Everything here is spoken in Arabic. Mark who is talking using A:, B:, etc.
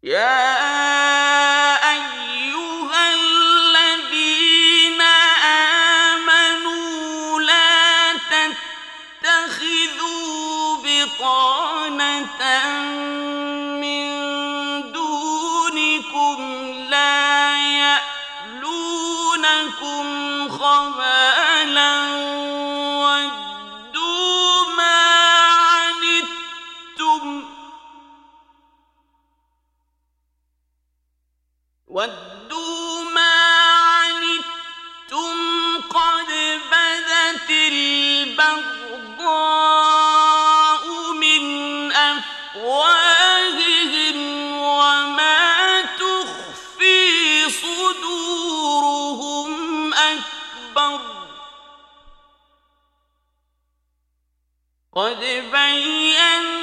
A: يا أيها الذين آمنوا لا تتخذوا بطانة من دونكم لا يألونكم خبالا وَدُّوا مَا عَنِتُّمْ قَدْ بَدَتِ الْبَغْضَاءُ مِنْ أَفْوَاهِهِمْ وَمَا تُخْفِي صُدُورُهُمْ أَكْبَرُ قَدْ بَيَّنَّا